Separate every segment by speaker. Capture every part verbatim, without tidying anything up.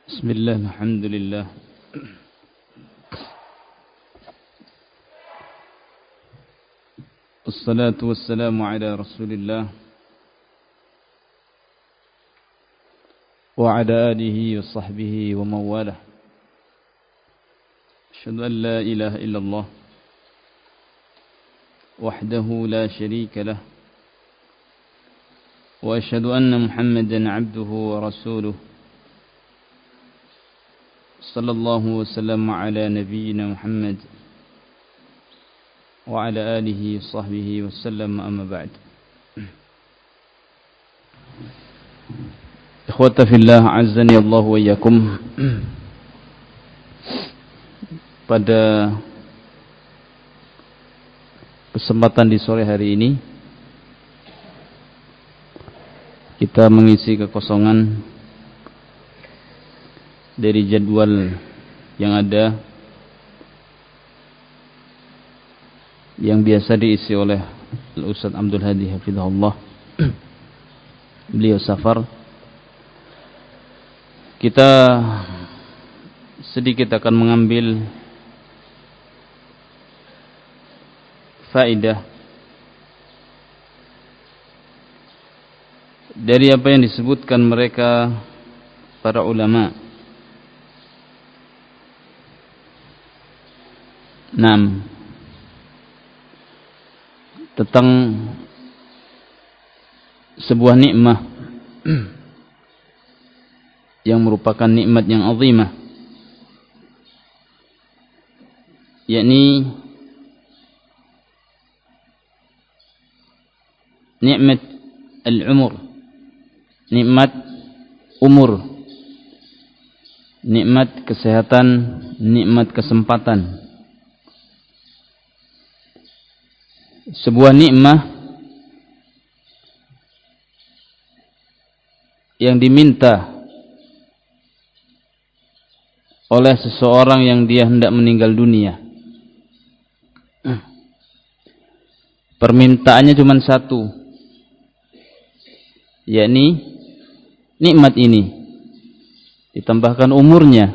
Speaker 1: بسم الله الحمد لله والصلاة والسلام على رسول الله وعلى آله وصحبه ومن والاه. أشهد أن لا إله إلا الله وحده لا شريك له وأشهد أن محمدا عبده ورسوله صلى الله وسلم على نبينا محمد وعلى آله وصحبه وسلم. أما بعد. Ikhwata fillah, azzani Allah wa iyyakum. Pada kesempatan di sore hari ini kita mengisi kekosongan dari jadwal yang ada yang biasa diisi oleh Al-Ustaz Abdul Hadi hafizahullah. Beliau safar. Kita sedikit akan mengambil faedah dari apa yang disebutkan mereka para ulama. Enam tentang sebuah nikmah yang merupakan nikmat yang azimah, yakni nikmat al-umur, nikmat umur, nikmat kesehatan, nikmat kesempatan. Sebuah nikmah yang diminta oleh seseorang yang dia hendak meninggal dunia. Permintaannya cuma satu, yakni nikmat ini ditambahkan umurnya.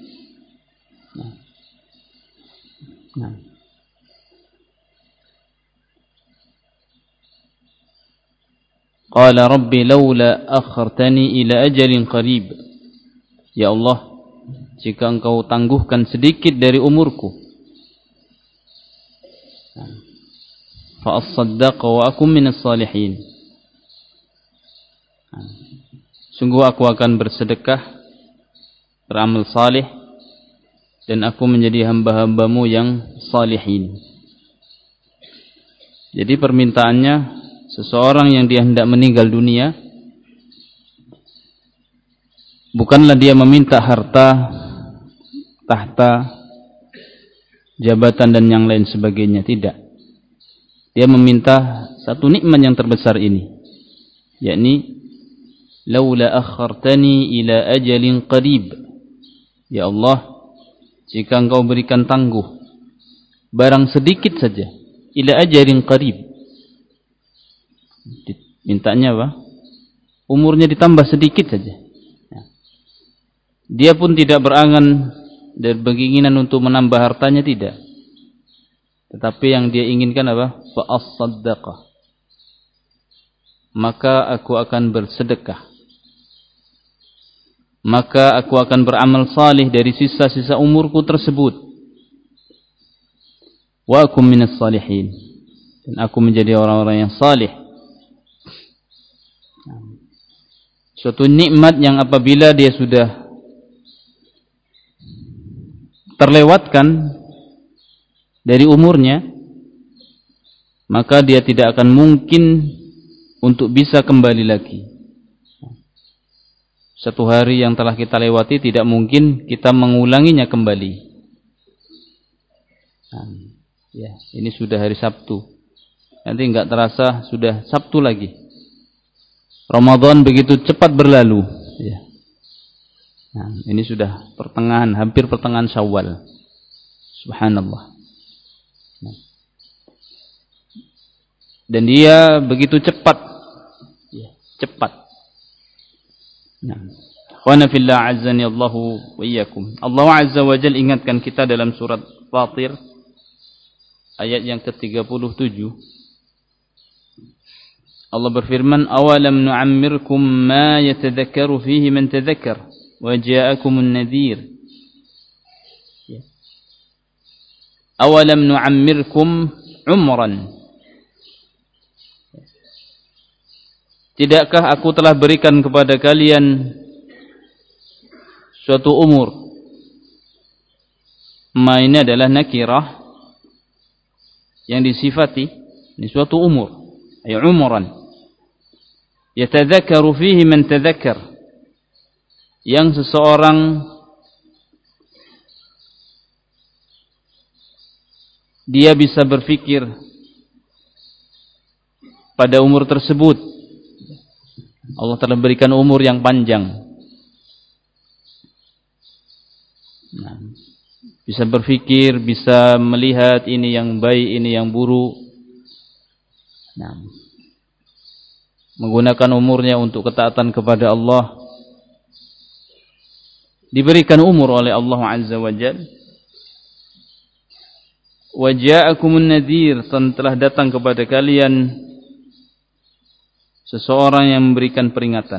Speaker 1: Nah. Qala rabbi laula akhartani ila ajalin qarib. Ya Allah, jika engkau tangguhkan sedikit dari umurku, fa as-saddaqa wa akum minas salihin. Sungguh aku akan bersedekah, beramal salih, dan aku menjadi hamba-hambamu yang salihin. Jadi permintaannya, seseorang yang dia hendak meninggal dunia, bukanlah dia meminta harta, tahta, jabatan dan yang lain sebagainya. Tidak. Dia meminta satu nikmat yang terbesar ini, yakni laula akhartani ila ajalin qarib. Ya Allah, jika engkau berikan tangguh barang sedikit saja, ila ajalin qarib, mintanya apa? Umurnya ditambah sedikit saja. Dia pun tidak berangan dan berkeinginan untuk menambah hartanya, tidak. Tetapi yang dia inginkan apa? Fa as-saddaqah. Maka aku akan bersedekah. Maka aku akan beramal salih dari sisa-sisa umurku tersebut. Wa akum minas salihin. Dan aku menjadi orang-orang yang salih. Suatu nikmat yang apabila dia sudah terlewatkan dari umurnya, maka dia tidak akan mungkin untuk bisa kembali lagi. Satu hari yang telah kita lewati tidak mungkin kita mengulanginya kembali. Nah, ya, ini sudah hari Sabtu. Nanti enggak terasa sudah Sabtu lagi. Ramadan begitu cepat berlalu. Ya. Nah, ini sudah pertengahan, hampir pertengahan Syawal. Subhanallah. Nah. Dan dia begitu cepat. Ya, cepat. Nah, Ikhwana fillah azzani Allahu wa iyyakum. Allah Azza wa Jalla ingatkan kita dalam surat Fatir ayat yang ke tiga puluh tujuh. Allah berfirman, "Awalam nu'ammirkum ma yatadhakkaru fihi man tadhakkar wa ja'akumun nadhir." Awalam nu'ammirkum umran. Tidakkah aku telah berikan kepada kalian suatu umur? Ma ini adalah nakirah yang disifati ini suatu umur, ay umran. Yatadzakkaru fihi man tadzakkar, yang seseorang dia bisa berfikir pada umur tersebut. Allah telah berikan umur yang panjang. Nah, bisa berfikir, bisa melihat ini yang baik, ini yang buruk. Nah, menggunakan umurnya untuk ketaatan kepada Allah. Diberikan umur oleh Allah Azza wa Jalla. Wa ja'akumun nadhir, telah datang kepada kalian seseorang yang memberikan peringatan.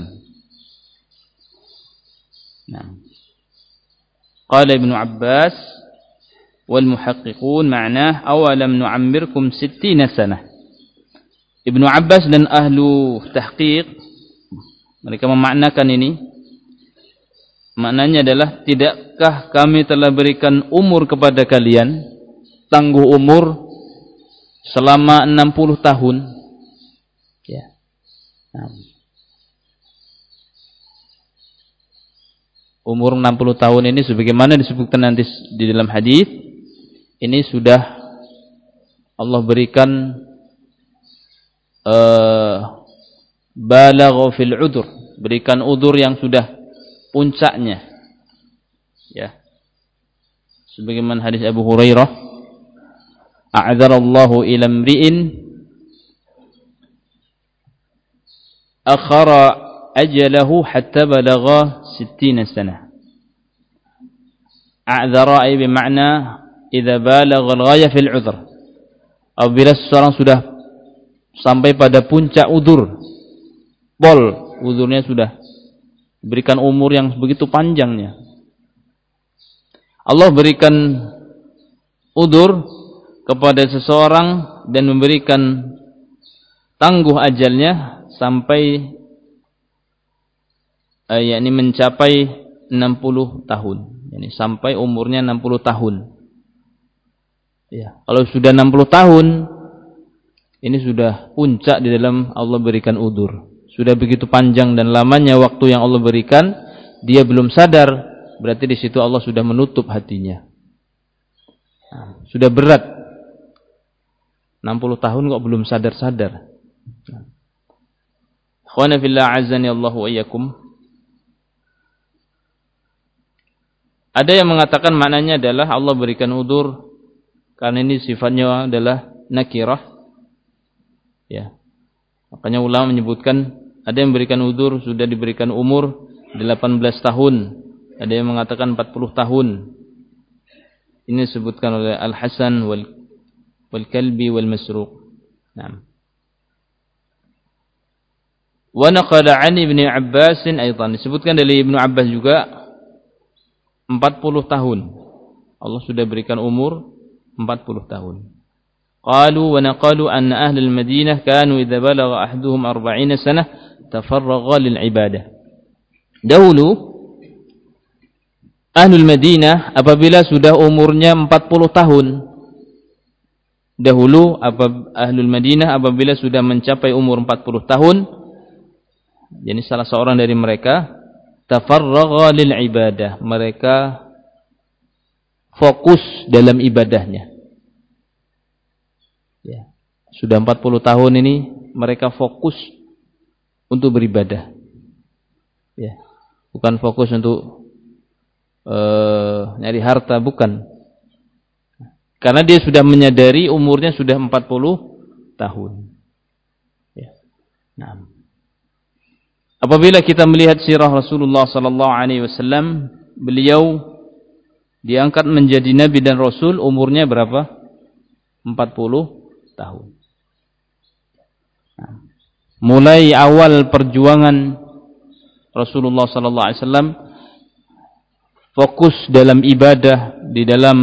Speaker 1: Nah, qala Ibnu Abbas wal muhaqqiqun ma'nah awalam nu'ammirkum sittina sanah. Ibnu Abbas dan ahlu tahqiq mereka memaknakan ini, maknanya adalah tidakkah kami telah berikan umur kepada kalian, tangguh umur selama enam puluh tahun, ya. Nah, umur enam puluh tahun ini sebagaimana disebutkan nanti di dalam hadis, ini sudah Allah berikan uh, balagha fil udur, berikan udur yang sudah puncaknya, ya. Sebagaimana hadis Abu Hurairah, a'dzarallahu ila imri'in akhara ajalahu hatta balagha sittina sanah. A'dzara ay bermakna idza balagha al-ghaya fil 'udhr. Apabila seseorang sudah sampai pada puncak udur, pol udurnya sudah berikan umur yang begitu panjangnya. Allah berikan udur kepada seseorang dan memberikan tangguh ajalnya sampai eh, yakni mencapai enam puluh tahun, yakni sampai umurnya enam puluh tahun. Ya, kalau sudah enam puluh tahun ini sudah puncak di dalam Allah berikan udur. Sudah begitu panjang dan lamanya waktu yang Allah berikan, dia belum sadar, berarti di situ Allah sudah menutup hatinya. Nah, sudah berat. enam puluh tahun kok belum sadar-sadar. Ikhwana fillah azani Allahu wa iyyakum. Ada yang mengatakan maknanya adalah Allah berikan udur karena ini sifatnya adalah nakirah. Ya. Makanya ulama menyebutkan ada yang memberikan udur sudah diberikan umur delapan belas tahun, ada yang mengatakan empat puluh tahun. Ini disebutkan oleh Al-Hasan wal wal Kalbi wal Masruq. Naam. Wa naqala 'an Ibnu Abbas aidan, disebutkan dari Ibnu Abbas juga empat puluh tahun. Allah sudah berikan umur empat puluh tahun. Qalu wa naqalu anna ahli al-Madinah kanu idza balagha ahaduhum arba'ina sanah tafarragha lil ibadah. Dahulu Ahlul Madinah apabila sudah umurnya empat puluh tahun, dahulu Ahlul Madinah apabila sudah mencapai umur empat puluh tahun, jadi salah seorang dari mereka tafarragha lil ibadah, mereka fokus dalam ibadahnya. Ya, sudah empat puluh tahun ini mereka fokus untuk beribadah. Ya, bukan fokus untuk uh, nyari harta, bukan. Karena dia sudah menyadari umurnya sudah empat puluh tahun. Ya. Nah. Apabila kita melihat sirah Rasulullah sallallahu alaihi wasallam, beliau diangkat menjadi nabi dan rasul umurnya berapa? empat puluh tahun. Nah, mulai awal perjuangan Rasulullah sallallahu alaihi wasallam fokus dalam ibadah, di dalam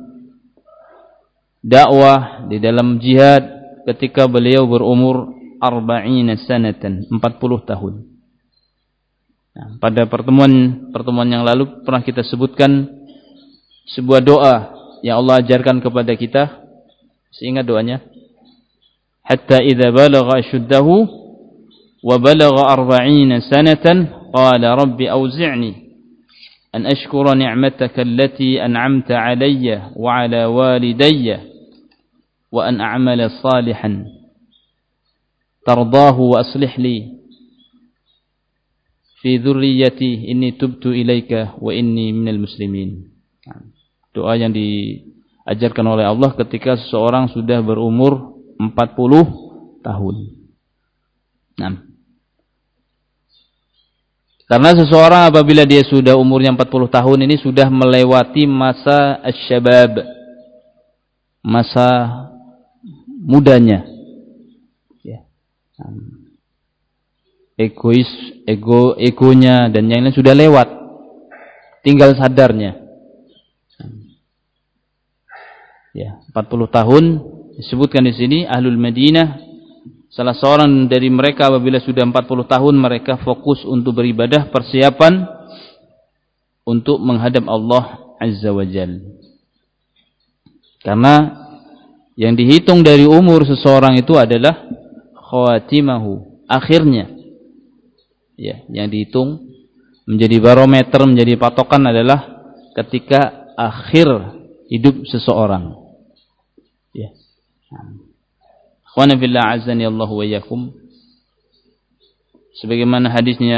Speaker 1: dakwah, di dalam jihad ketika beliau berumur arba'ina sanatan, empat puluh tahun. Nah, pada pertemuan pertemuan yang lalu pernah kita sebutkan sebuah doa yang Allah ajarkan kepada kita. Seingat doanya? Hatta idza balagha ashuddahu wa balagha arba'ina sanatan qala rabbi awzi'ni an ashkura ni'mataka allati an'amta 'alayya wa 'ala walidayya wa an a'mala salihan tardahu wa aslih li fi dhurriyyati inni tubtu ilaika wa inni minal muslimin. Doa yang diajarkan oleh Allah ketika seseorang sudah berumur empat puluh tahun. Nah, karena seseorang apabila dia sudah umurnya empat puluh tahun ini sudah melewati masa asy-syabab, masa mudanya. Ya. Egois, ego, egonya dan yang lain sudah lewat. Tinggal sadarnya. Ya, empat puluh tahun disebutkan di sini Ahlul Madinah, salah seorang dari mereka apabila sudah empat puluh tahun mereka fokus untuk beribadah, persiapan untuk menghadap Allah Azza wa Jalla. Karena yang dihitung dari umur seseorang itu adalah khawatimahu, akhirnya. Ya, yang dihitung menjadi barometer, menjadi patokan adalah ketika akhir hidup seseorang. Ya. Akhwana fillah azani Allah wa iyyakum. Sebagaimana hadisnya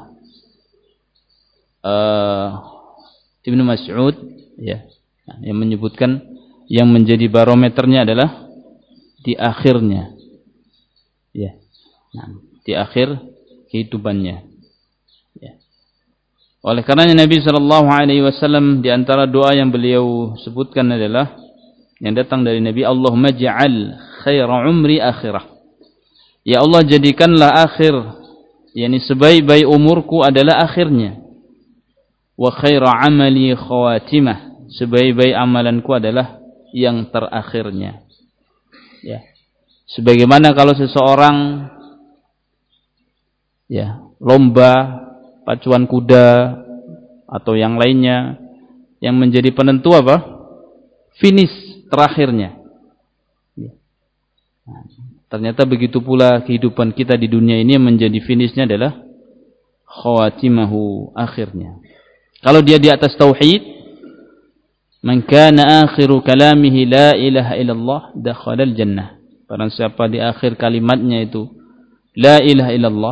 Speaker 1: uh, Ibnu Mas'ud, ya, yang menyebutkan yang menjadi barometernya adalah di akhirnya. Ya. Nah, di akhir kehidupannya. Ya. Oleh karenanya Nabi sallallahu alaihi wasallam di antara doa yang beliau sebutkan adalah yang datang dari Nabi, Allahumma ja'al khaira umri akhirah. Ya Allah, jadikanlah akhir, yakni sebaik-baik umurku adalah akhirnya. Wa khaira amali khawatimah, sebaik-baik amalanku adalah yang terakhirnya. Ya. Sebagaimana kalau seseorang ya, lomba pacuan kuda atau yang lainnya yang menjadi penentu apa? Finish terakhirnya. Ya. Nah, ternyata begitu pula kehidupan kita di dunia ini yang menjadi finishnya adalah khawatimahu, akhirnya. Kalau dia di atas tauhid, man kana akhiru kalamihi la ilaha illallah dakhala al-jannah. Barang siapa di akhir kalimatnya itu la ilaha illallah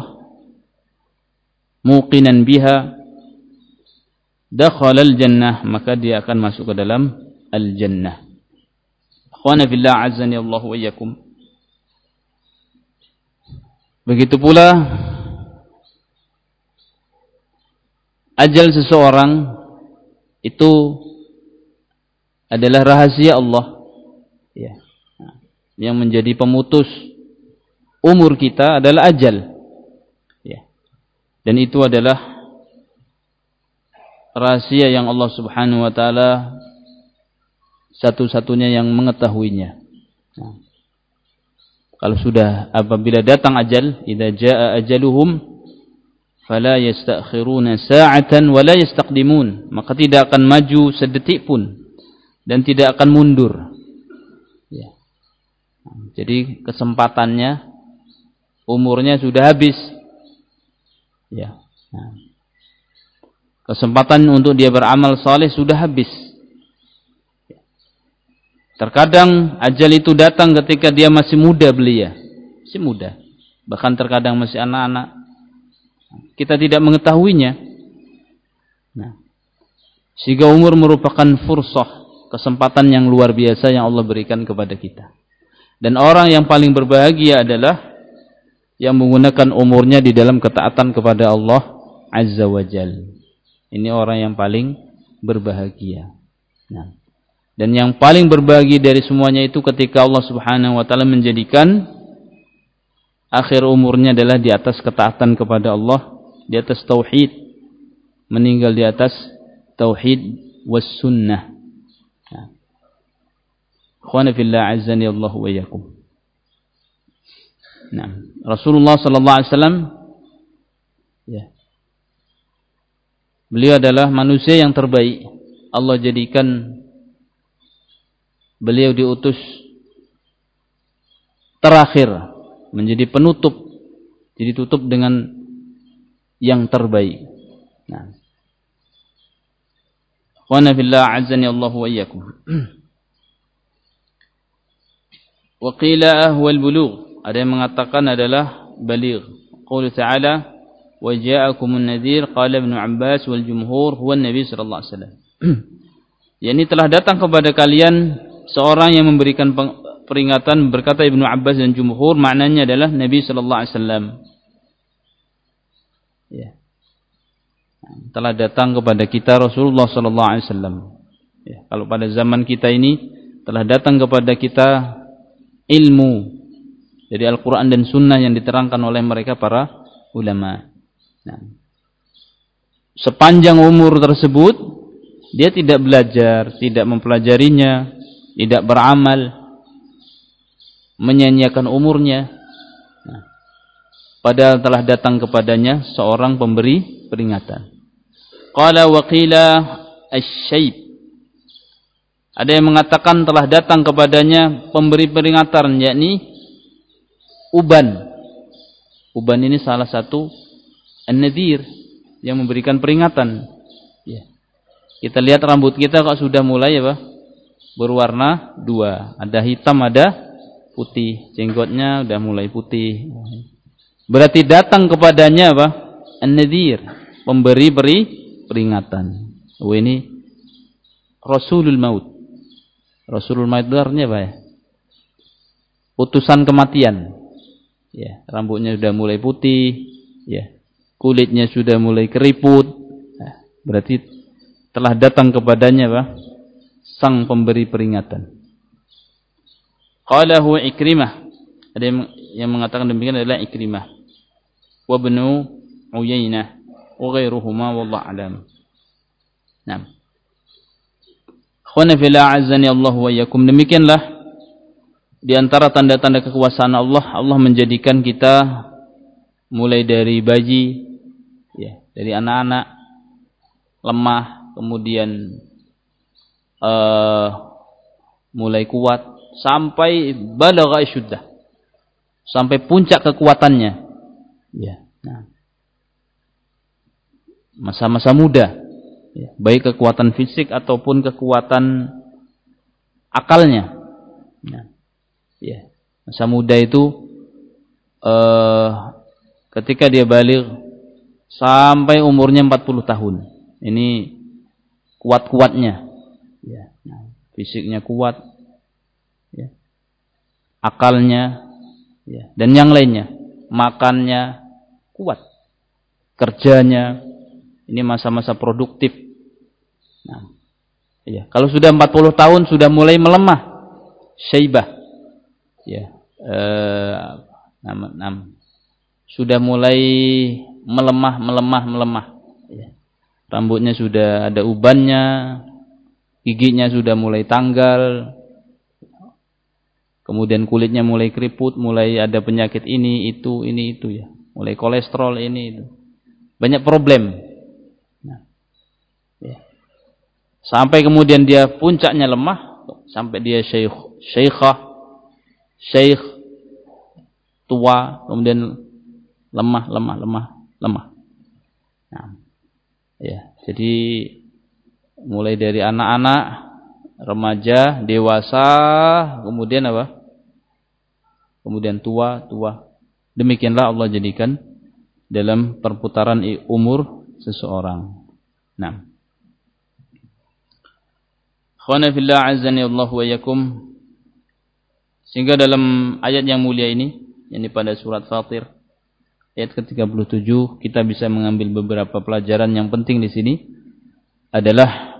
Speaker 1: muqinan biha dakhala al-jannah, maka dia akan masuk ke dalam al-jannah. Akhwana fillah azani Allah wa iyyakum. Begitu pula ajal seseorang itu adalah rahasia Allah, ya. Yang menjadi pemutus umur kita adalah ajal, ya. Dan itu adalah rahasia yang Allah Subhanahu wa taala satu-satunya yang mengetahuinya. Nah, kalau sudah apabila datang ajal, idza jaa ajaluhum fala yastakhiruna sa'atan wa la yastaqdimun, maka tidak akan maju sedetik pun dan tidak akan mundur. Ya. Jadi kesempatannya, umurnya sudah habis. Ya. Nah. Kesempatan untuk dia beramal saleh sudah habis. Terkadang ajal itu datang ketika dia masih muda belia, masih muda, bahkan terkadang masih anak-anak. Kita tidak mengetahuinya. Nah, sehingga umur merupakan fursah, kesempatan yang luar biasa yang Allah berikan kepada kita. Dan orang yang paling berbahagia adalah yang menggunakan umurnya di dalam ketaatan kepada Allah Azza wa Jalla. Ini orang yang paling berbahagia. Nah, dan yang paling berbahagia dari semuanya itu ketika Allah Subhanahu wa taala menjadikan akhir umurnya adalah di atas ketaatan kepada Allah, di atas tauhid, meninggal di atas tauhid was sunnah. Ikhwana fillah azzani Allah wa iyyakum. Nah, Rasulullah sallallahu alaihi wasallam ya. Beliau adalah manusia yang terbaik. Allah jadikan beliau diutus terakhir menjadi penutup, jadi tutup dengan yang terbaik. Nah, ikhwana fillah azzani Allah wa iyyakum. Wa qila ahwal bulugh, ada yang mengatakan adalah baligh. Qul ta'ala wa ja'akumun nadhir qala Ibnu Abbas wal jumhur huwa an-nabi sallallahu alaihi wasallam. Yani telah datang kepada kalian seorang yang memberikan peringatan, berkata Ibnu Abbas dan jumhur maknanya adalah Nabi sallallahu alaihi wasallam. Ya. Telah datang kepada kita Rasulullah sallallahu alaihi wasallam. Ya, kalau pada zaman kita ini telah datang kepada kita ilmu dari Al-Quran dan Sunnah yang diterangkan oleh mereka para ulama. Nah, sepanjang umur tersebut dia tidak belajar, tidak mempelajarinya, tidak beramal, menyia-nyiakan umurnya. Nah, padahal telah datang kepadanya seorang pemberi peringatan. Qala wa qila asy-syaib. Ada yang mengatakan telah datang kepadanya pemberi peringatan, yakni uban. Uban ini salah satu an-nadhir yang memberikan peringatan. Ya. Kita lihat rambut kita kok sudah mulai apa? Berwarna dua. Ada hitam, ada putih. Jenggotnya sudah mulai putih. Berarti datang kepadanya apa? An-nadhir, pemberi beri peringatan. Oh, ini Rasulul Maut. Rasulul Maut itu artinya apa ya? Utusan kematian. Ya, rambutnya sudah mulai putih, ya. Kulitnya sudah mulai keriput. Nah, berarti telah datang kepadanya apa? Sang pemberi peringatan. Qala huwa Ikrimah. Ada yang, yang mengatakan demikian adalah Ikrimah. Wa Ibnu Uyainah wa ghairuhuma wallahu a'lam. Nah. Khana fila azani Allah wa iyyakum. Demikianlah di antara tanda-tanda kekuasaan Allah, Allah menjadikan kita mulai dari bayi, ya, dari anak-anak lemah, kemudian uh, mulai kuat sampai balagha asyuddah, sampai puncak kekuatannya. Ya, nah. Masa-masa muda. Ya, baik kekuatan fisik ataupun kekuatan akalnya. Nah, ya, masa muda itu eh, ketika dia balik sampai umurnya empat puluh tahun. Ini kuat-kuatnya. Ya, nah, fisiknya kuat, ya, akalnya, ya, dan yang lainnya, makannya kuat, kerjanya. Ini masa-masa produktif. Nah, ya, kalau sudah empat puluh tahun sudah mulai melemah, syaibah, ya, eh, nam, nam, sudah mulai melemah, melemah, melemah. Ya. Rambutnya sudah ada ubannya, giginya sudah mulai tanggal, kemudian kulitnya mulai keriput, mulai ada penyakit ini, itu, ini, itu, ya, mulai kolesterol ini, itu, banyak problem. Ya. Sampai kemudian dia puncaknya lemah, sampai dia syekh, syekhah, syekh tua, kemudian lemah, lemah, lemah, lemah. Nah, ya, jadi mulai dari anak-anak, remaja, dewasa, kemudian apa? Kemudian tua, tua. Demikianlah Allah jadikan dalam perputaran umur seseorang. Nah. Khana fillah azani Allah wa iyyakum. Sehingga dalam ayat yang mulia ini, yakni pada surat Fatir, ayat ke tiga puluh tujuh kita bisa mengambil beberapa pelajaran yang penting di sini adalah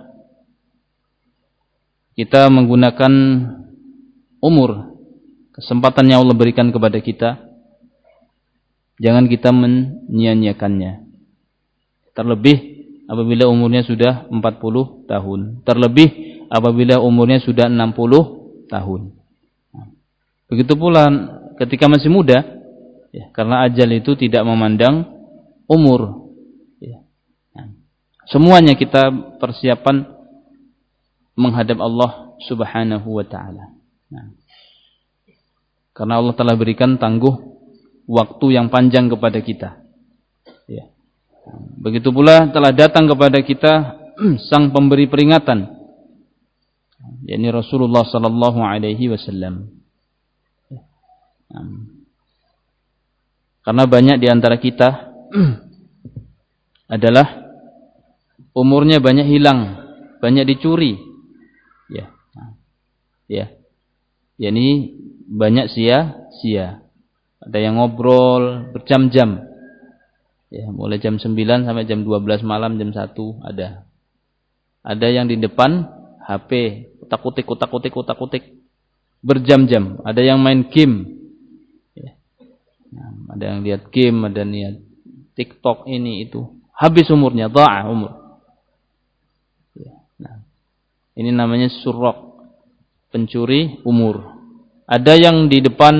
Speaker 1: kita menggunakan umur, kesempatan yang Allah berikan kepada kita, jangan kita menyia-nyiakannya. Terlebih apabila umurnya sudah empat puluh tahun, terlebih apabila umurnya sudah enam puluh tahun. Begitu pula ketika masih muda, ya, karena ajal itu tidak memandang umur. Ya. Semuanya kita persiapan menghadap Allah Subhanahu wa taala. Nah, karena Allah telah berikan tangguh waktu yang panjang kepada kita. Ya. Begitu pula telah datang kepada kita sang pemberi peringatan, yakni Rasulullah sallallahu alaihi wasallam. Karena banyak di antara kita adalah umurnya banyak hilang, banyak dicuri. Ya. Ya. yakni banyak sia-sia. Ada yang ngobrol berjam-jam. Ya, mulai jam sembilan sampai jam dua belas malam, jam satu ada. Ada yang di depan H P, utak-utik, utak-utik, utak-utik berjam-jam. Ada yang main game. Ya. Nah, ada yang lihat game, ada yang lihat TikTok ini itu. Habis umurnya, dha'a umur. Ya. Nah, ini namanya surraq, pencuri umur. Ada yang di depan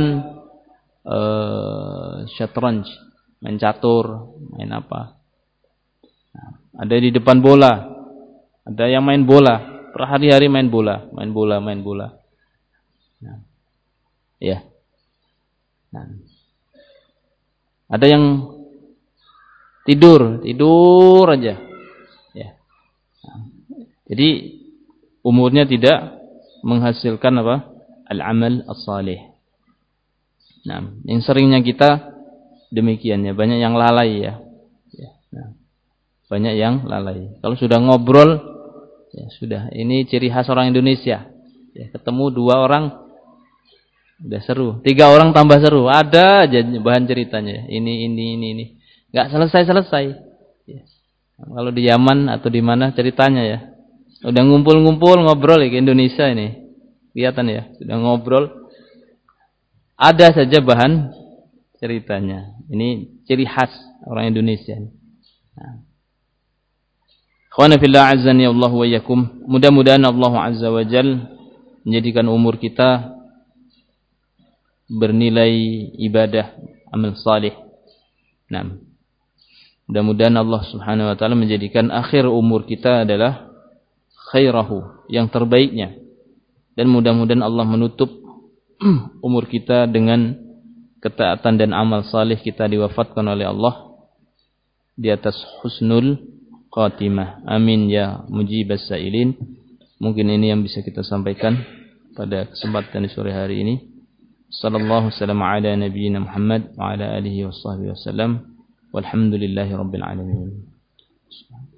Speaker 1: uh, syatranj, main catur, main apa. Nah, ada di depan bola. Ada yang main bola, per hari-hari main bola, main bola, main bola. Nah, ya. Nah. Ada yang tidur, tidur aja. Ya. Nah. Jadi umurnya tidak menghasilkan apa? Al-amal as-salih. Nah, yang seringnya kita demikiannya, banyak yang lalai ya. Ya. Nah, banyak yang lalai. Kalau sudah ngobrol, ya sudah. Ini ciri khas orang Indonesia. Ya, ketemu dua orang, udah seru. Tiga orang tambah seru. Ada aja bahan ceritanya. Ini, ini, ini, ini. Gak selesai-selesai. Ya. Nah, kalau di Yaman atau di mana ceritanya ya. Udah ngumpul-ngumpul ngobrol ya ke Indonesia ini. Kelihatan ya, sudah ngobrol. Ada saja bahan ceritanya. Ini ciri khas orang Indonesia. Nah. Khwana fillah azzani Allah wa iyyakum. Mudah-mudahan Allah Azza wa Jal menjadikan umur kita bernilai ibadah, amal salih. Nah. Mudah-mudahan Allah Subhanahu wa taala menjadikan akhir umur kita adalah khairahu, yang terbaiknya. Dan mudah-mudahan Allah menutup umur kita dengan ketaatan dan amal salih, kita diwafatkan oleh Allah di atas husnul khatimah. Amin ya mujibas sa'ilin. Mungkin ini yang bisa kita sampaikan pada kesempatan di sore hari ini. Sallallahu wasallam ala nabiyyina Muhammad wa ala alihi washabbihi wasallam. Walhamdulillahi rabbil alamin.